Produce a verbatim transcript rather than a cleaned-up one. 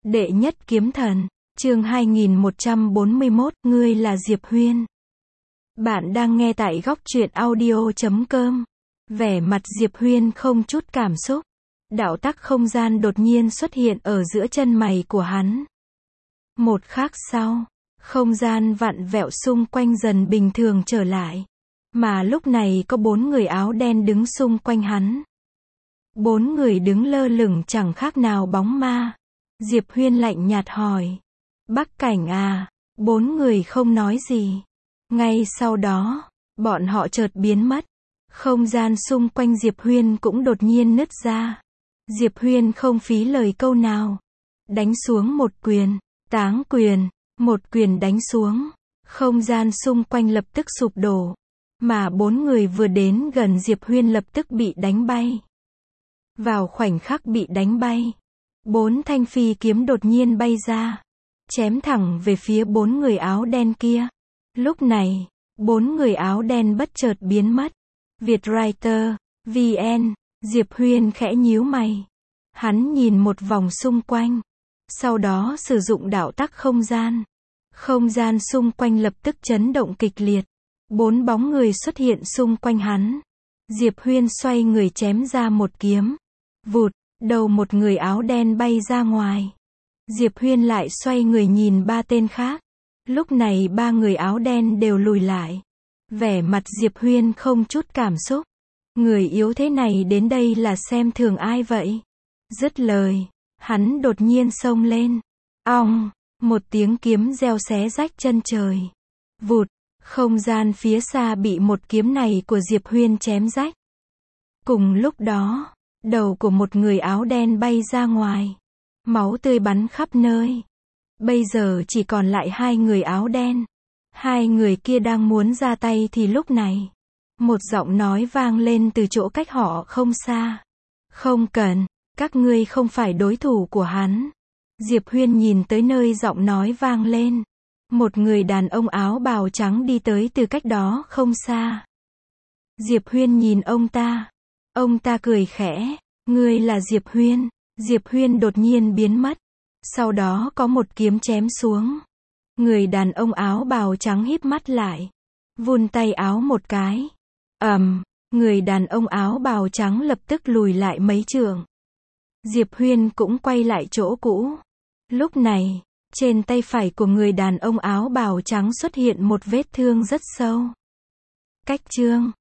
Đệ nhất kiếm thần, chương hai nghìn một trăm bốn mươi mốt, ngươi là Diệp Huyên. Bạn đang nghe tại góc truyện audio chấm com. Vẻ mặt Diệp Huyên không chút cảm xúc. Đạo tắc không gian đột nhiên xuất hiện ở giữa chân mày của hắn. Một khắc sau, không gian vặn vẹo xung quanh dần bình thường trở lại. Mà lúc này có bốn người áo đen đứng xung quanh hắn. Bốn người đứng lơ lửng chẳng khác nào bóng ma. Diệp Huyên lạnh nhạt hỏi. Bắc Cảnh à? Bốn người không nói gì. Ngay sau đó, bọn họ chợt biến mất. Không gian xung quanh Diệp Huyên cũng đột nhiên nứt ra. Diệp Huyên không phí lời câu nào. Đánh xuống một quyền, táng quyền, một quyền đánh xuống. Không gian xung quanh lập tức sụp đổ. Mà bốn người vừa đến gần Diệp Huyên lập tức bị đánh bay. Vào khoảnh khắc bị đánh bay, bốn thanh phi kiếm đột nhiên bay ra, chém thẳng về phía bốn người áo đen kia. Lúc này, bốn người áo đen bất chợt biến mất. Vietwriter, vê en, Diệp Huyên khẽ nhíu mày. Hắn nhìn một vòng xung quanh, sau đó sử dụng đạo tắc không gian. Không gian xung quanh lập tức chấn động kịch liệt. Bốn bóng người xuất hiện xung quanh hắn. Diệp Huyên xoay người chém ra một kiếm. Vụt, đầu một người áo đen bay ra ngoài. Diệp Huyên lại xoay người nhìn ba tên khác. Lúc này ba người áo đen đều lùi lại. Vẻ mặt Diệp Huyên không chút cảm xúc. Người yếu thế này đến đây là xem thường ai vậy? Dứt lời, hắn đột nhiên xông lên. Ong, một tiếng kiếm reo xé rách chân trời. Vụt, không gian phía xa bị một kiếm này của Diệp Huyên chém rách. Cùng lúc đó, đầu của một người áo đen bay ra ngoài. Máu tươi bắn khắp nơi. Bây giờ chỉ còn lại hai người áo đen. Hai người kia đang muốn ra tay thì lúc này, một giọng nói vang lên từ chỗ cách họ không xa. Không cần, các ngươi không phải đối thủ của hắn. Diệp Huyên nhìn tới nơi giọng nói vang lên. Một người đàn ông áo bào trắng đi tới từ cách đó không xa. Diệp Huyên nhìn ông ta. Ông ta cười khẽ. Ngươi là Diệp Huyên. Diệp Huyên đột nhiên biến mất. Sau đó có một kiếm chém xuống. Người đàn ông áo bào trắng híp mắt lại. Vươn tay áo một cái. Ầm, người đàn ông áo bào trắng lập tức lùi lại mấy trượng. Diệp Huyên cũng quay lại chỗ cũ. Lúc này, trên tay phải của người đàn ông áo bào trắng xuất hiện một vết thương rất sâu. Cách chương